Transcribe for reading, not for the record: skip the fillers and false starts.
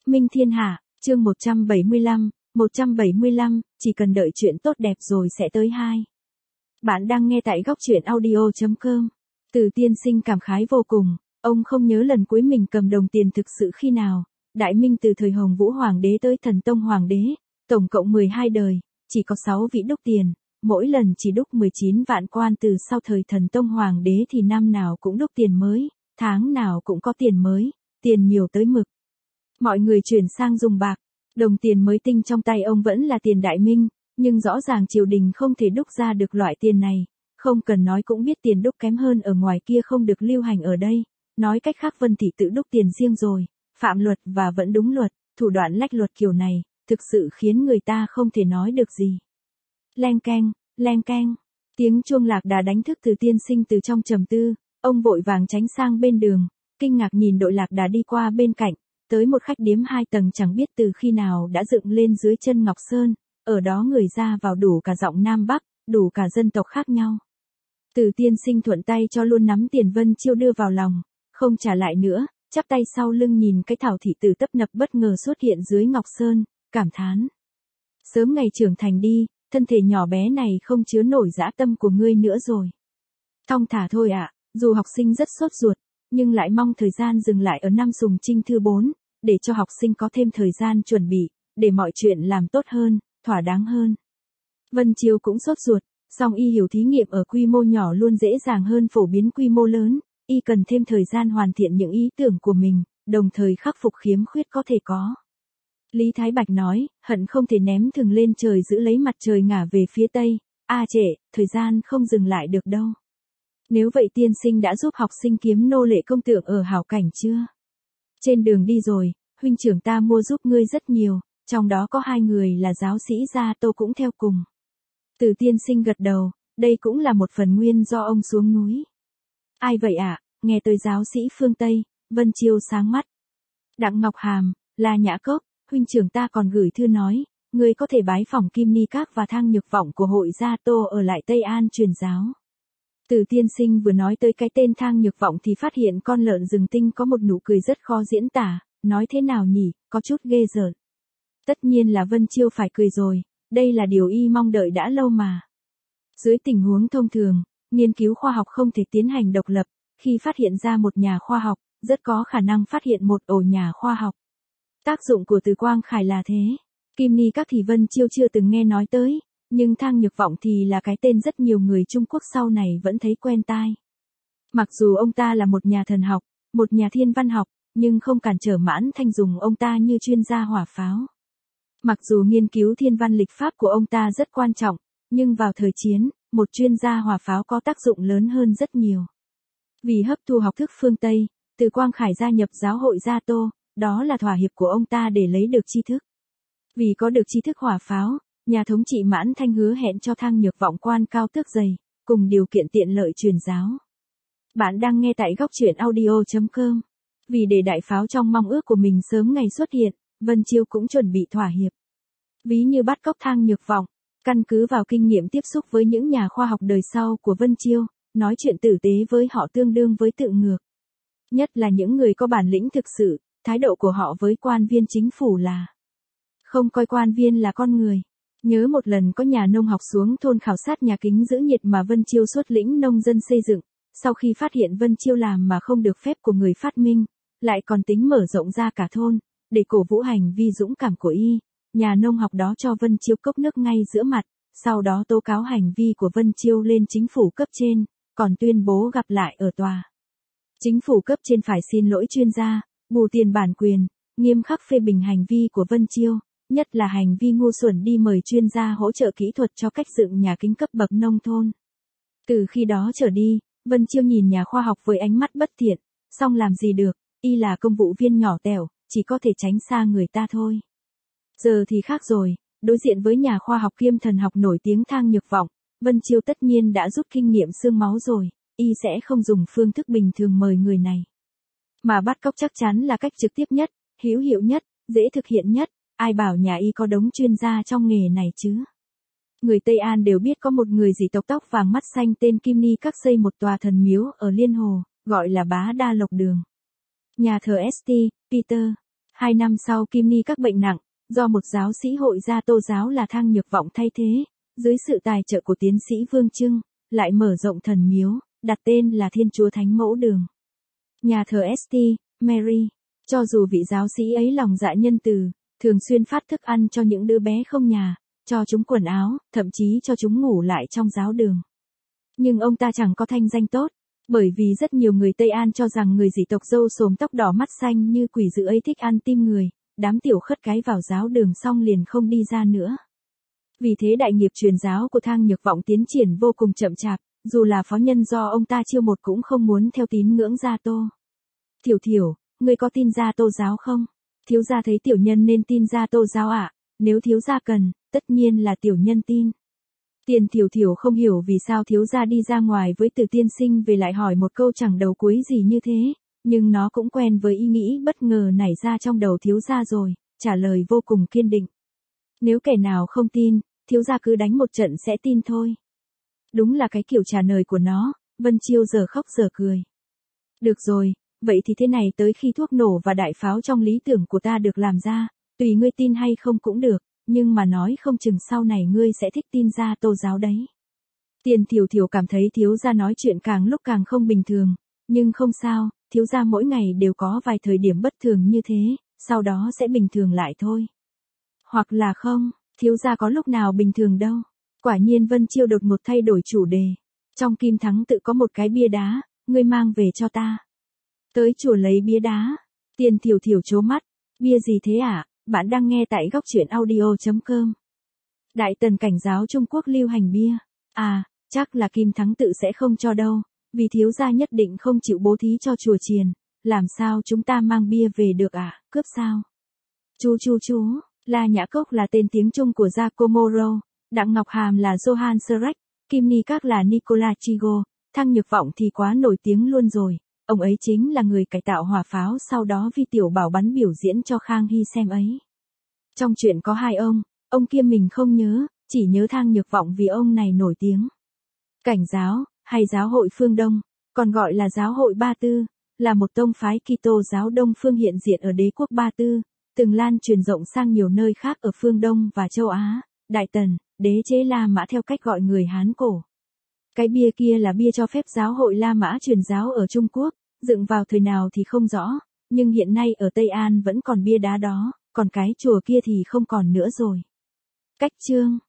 Minh Thiên Hạ, chương 175, chỉ cần đợi chuyện tốt đẹp rồi sẽ tới hai. Bạn đang nghe tại góc truyện audio.com. Từ Tiên Sinh cảm khái vô cùng, ông không nhớ lần cuối mình cầm đồng tiền thực sự khi nào. Đại Minh từ thời Hồng Vũ Hoàng đế tới Thần Tông Hoàng đế, tổng cộng 12 đời, chỉ có 6 vị đúc tiền, mỗi lần chỉ đúc 19 vạn quan. Từ sau thời Thần Tông Hoàng đế thì năm nào cũng đúc tiền mới, tháng nào cũng có tiền mới, tiền nhiều tới mực. Mọi người chuyển sang dùng bạc, đồng tiền mới tinh trong tay ông vẫn là tiền Đại Minh, nhưng rõ ràng triều đình không thể đúc ra được loại tiền này, không cần nói cũng biết tiền đúc kém hơn ở ngoài kia không được lưu hành ở đây, nói cách khác Vân Thị tự đúc tiền riêng rồi, phạm luật và vẫn đúng luật, thủ đoạn lách luật kiểu này, thực sự khiến người ta không thể nói được gì. Leng keng, tiếng chuông lạc đà đánh thức Từ Tiên Sinh từ trong trầm tư, ông vội vàng tránh sang bên đường, kinh ngạc nhìn đội lạc đà đi qua bên cạnh. Tới một khách điếm 2 tầng chẳng biết từ khi nào đã dựng lên dưới chân Ngọc Sơn, ở đó người ra vào đủ cả giọng Nam Bắc, đủ cả dân tộc khác nhau. Từ Tiên Sinh thuận tay cho luôn nắm tiền Vân Chiêu đưa vào lòng, không trả lại nữa, chắp tay sau lưng nhìn cái thảo thị tử tấp nập bất ngờ xuất hiện dưới Ngọc Sơn, cảm thán. Sớm ngày trưởng thành đi, thân thể nhỏ bé này không chứa nổi dã tâm của ngươi nữa rồi. Thong thả thôi ạ, dù học sinh rất sốt ruột, nhưng lại mong thời gian dừng lại ở năm Sùng Trinh thứ 4, để cho học sinh có thêm thời gian chuẩn bị, để mọi chuyện làm tốt hơn, thỏa đáng hơn. Vân Chiêu cũng sốt ruột, song y hiểu thí nghiệm ở quy mô nhỏ luôn dễ dàng hơn phổ biến quy mô lớn, y cần thêm thời gian hoàn thiện những ý tưởng của mình, đồng thời khắc phục khiếm khuyết có thể có. Lý Thái Bạch nói, hận không thể ném thừng lên trời giữ lấy mặt trời ngả về phía tây, trễ, thời gian không dừng lại được đâu. Nếu vậy Tiên Sinh đã giúp học sinh kiếm nô lệ công tượng ở hảo cảnh chưa? Trên đường đi rồi, huynh trưởng ta mua giúp ngươi rất nhiều, trong đó có 2 người là giáo sĩ Gia Tô cũng theo cùng. Từ Tiên Sinh gật đầu, đây cũng là một phần nguyên do ông xuống núi. Ai vậy ạ? Nghe tới giáo sĩ phương Tây, Vân Chiêu sáng mắt. Đặng Ngọc Hàm, La Nhã Cốc, huynh trưởng ta còn gửi thư nói, ngươi có thể bái phỏng Kim Ni Các và Thang Nhược Vọng của hội Gia Tô ở lại Tây An truyền giáo. Từ Tiên Sinh vừa nói tới cái tên Thang Nhược Vọng thì phát hiện con lợn rừng tinh có một nụ cười rất khó diễn tả, nói thế nào nhỉ, có chút ghê rợn. Tất nhiên là Vân Chiêu phải cười rồi, đây là điều y mong đợi đã lâu mà. Dưới tình huống thông thường, nghiên cứu khoa học không thể tiến hành độc lập, khi phát hiện ra một nhà khoa học, rất có khả năng phát hiện một ổ nhà khoa học. Tác dụng của từ Quang Khải là thế. Kim Ni Các thì Vân Chiêu chưa từng nghe nói tới. Nhưng Thang Nhược Vọng thì là cái tên rất nhiều người Trung Quốc sau này vẫn thấy quen tai. Mặc dù ông ta là một nhà thần học, một nhà thiên văn học, nhưng không cản trở Mãn Thanh dùng ông ta như chuyên gia hỏa pháo. Mặc dù nghiên cứu thiên văn lịch pháp của ông ta rất quan trọng, nhưng vào thời chiến, một chuyên gia hỏa pháo có tác dụng lớn hơn rất nhiều. Vì hấp thu học thức phương Tây, Từ Quang Khải gia nhập giáo hội Gia Tô, đó là thỏa hiệp của ông ta để lấy được tri thức. Vì có được tri thức hỏa pháo, nhà thống trị Mãn Thanh hứa hẹn cho Thang Nhược Vọng quan cao tước dày, cùng điều kiện tiện lợi truyền giáo. Bạn đang nghe tại góc truyện audio.com. Vì để đại pháo trong mong ước của mình sớm ngày xuất hiện, Vân Chiêu cũng chuẩn bị thỏa hiệp. Ví như bắt cóc Thang Nhược Vọng, căn cứ vào kinh nghiệm tiếp xúc với những nhà khoa học đời sau của Vân Chiêu, nói chuyện tử tế với họ tương đương với tự ngược. Nhất là những người có bản lĩnh thực sự, thái độ của họ với quan viên chính phủ là không coi quan viên là con người. Nhớ một lần có nhà nông học xuống thôn khảo sát nhà kính giữ nhiệt mà Vân Chiêu xuất lĩnh nông dân xây dựng, sau khi phát hiện Vân Chiêu làm mà không được phép của người phát minh, lại còn tính mở rộng ra cả thôn, để cổ vũ hành vi dũng cảm của y, nhà nông học đó cho Vân Chiêu cốc nước ngay giữa mặt, sau đó tố cáo hành vi của Vân Chiêu lên chính phủ cấp trên, còn tuyên bố gặp lại ở tòa. Chính phủ cấp trên phải xin lỗi chuyên gia, bù tiền bản quyền, nghiêm khắc phê bình hành vi của Vân Chiêu. Nhất là hành vi ngu xuẩn đi mời chuyên gia hỗ trợ kỹ thuật cho cách dựng nhà kính cấp bậc nông thôn. Từ khi đó trở đi, Vân Chiêu nhìn nhà khoa học với ánh mắt bất thiện, song làm gì được, y là công vụ viên nhỏ tẻo, chỉ có thể tránh xa người ta thôi. Giờ thì khác rồi, đối diện với nhà khoa học kiêm thần học nổi tiếng Thang Nhược Vọng, Vân Chiêu tất nhiên đã rút kinh nghiệm xương máu rồi, y sẽ không dùng phương thức bình thường mời người này. Mà bắt cóc chắc chắn là cách trực tiếp nhất, hữu hiệu nhất, dễ thực hiện nhất. Ai bảo nhà y có đống chuyên gia trong nghề này chứ? Người Tây An đều biết có một người dị tộc tóc vàng mắt xanh tên Kim Ni Các xây một tòa thần miếu ở Liên Hồ, gọi là Bá Đa Lộc Đường. Nhà thờ St. Peter, 2 năm sau Kim Ni các bệnh nặng, do một giáo sĩ hội gia Tô giáo là Thang Nhược Vọng thay thế, dưới sự tài trợ của tiến sĩ Vương Trưng, lại mở rộng thần miếu, đặt tên là Thiên Chúa Thánh Mẫu Đường. Nhà thờ St. Mary, cho dù vị giáo sĩ ấy lòng dạ nhân từ, thường xuyên phát thức ăn cho những đứa bé không nhà, cho chúng quần áo, thậm chí cho chúng ngủ lại trong giáo đường. Nhưng ông ta chẳng có thanh danh tốt, bởi vì rất nhiều người Tây An cho rằng người dị tộc râu xồm tóc đỏ mắt xanh như quỷ dữ ấy thích ăn tim người, đám tiểu khất cái vào giáo đường xong liền không đi ra nữa. Vì thế đại nghiệp truyền giáo của Thang Nhược Vọng tiến triển vô cùng chậm chạp, dù là phó nhân do ông ta chiêu một cũng không muốn theo tín ngưỡng Gia Tô. Thiểu Thiểu, ngươi có tin Gia Tô giáo không? Thiếu gia thấy tiểu nhân nên tin Gia Tô giáo ạ, nếu thiếu gia cần, tất nhiên là tiểu nhân tin. Tiền Thiểu Thiểu không hiểu vì sao thiếu gia đi ra ngoài với Từ tiên sinh về lại hỏi một câu chẳng đầu cuối gì như thế, nhưng nó cũng quen với ý nghĩ bất ngờ nảy ra trong đầu thiếu gia rồi, trả lời vô cùng kiên định. Nếu kẻ nào không tin, thiếu gia cứ đánh một trận sẽ tin thôi. Đúng là cái kiểu trả lời của nó, Vân Chiêu giờ khóc giờ cười. Được rồi, vậy thì thế này, tới khi thuốc nổ và đại pháo trong lý tưởng của ta được làm ra, tùy ngươi tin hay không cũng được, nhưng mà nói không chừng sau này ngươi sẽ thích tin Gia Tô giáo đấy. Tiền Thiểu Thiểu cảm thấy thiếu gia nói chuyện càng lúc càng không bình thường, nhưng không sao, thiếu gia mỗi ngày đều có vài thời điểm bất thường như thế, sau đó sẽ bình thường lại thôi. Hoặc là không, thiếu gia có lúc nào bình thường đâu. Quả nhiên Vân Chiêu đột ngột thay đổi chủ đề. Trong Kim Thắng tự có một cái bia đá, ngươi mang về cho ta. Tới chùa lấy bia đá. Tiền Thiểu Thiểu trố mắt. Bia gì thế ạ? Bạn đang nghe tại góc truyện audio.com. Đại Tần cảnh giáo Trung Quốc lưu hành bia. À, chắc là Kim Thắng tự sẽ không cho đâu, vì thiếu gia nhất định không chịu bố thí cho chùa chiền. Làm sao chúng ta mang bia về được ạ? Cướp sao? Chú. La Nhã Cốc là tên tiếng Trung của Giacomo, Đặng Ngọc Hàm là Johann Srek, Kim Ni Các là Nicola Chigo, Thang Nhược Vọng thì quá nổi tiếng luôn rồi. Ông ấy chính là người cải tạo hỏa pháo sau đó Vi Tiểu Bảo bắn biểu diễn cho Khang Hy xem ấy. Trong chuyện có hai ông kia mình không nhớ, chỉ nhớ Thang Nhược Vọng vì ông này nổi tiếng. Cảnh giáo, hay giáo hội phương Đông, còn gọi là giáo hội Ba Tư, là một tông phái Kitô giáo Đông phương hiện diện ở đế quốc Ba Tư, từng lan truyền rộng sang nhiều nơi khác ở phương Đông và châu Á. Đại Tần, đế chế La Mã theo cách gọi người Hán cổ. Cái bia kia là bia cho phép giáo hội La Mã truyền giáo ở Trung Quốc, dựng vào thời nào thì không rõ, nhưng hiện nay ở Tây An vẫn còn bia đá đó, còn cái chùa kia thì không còn nữa rồi. Cách chương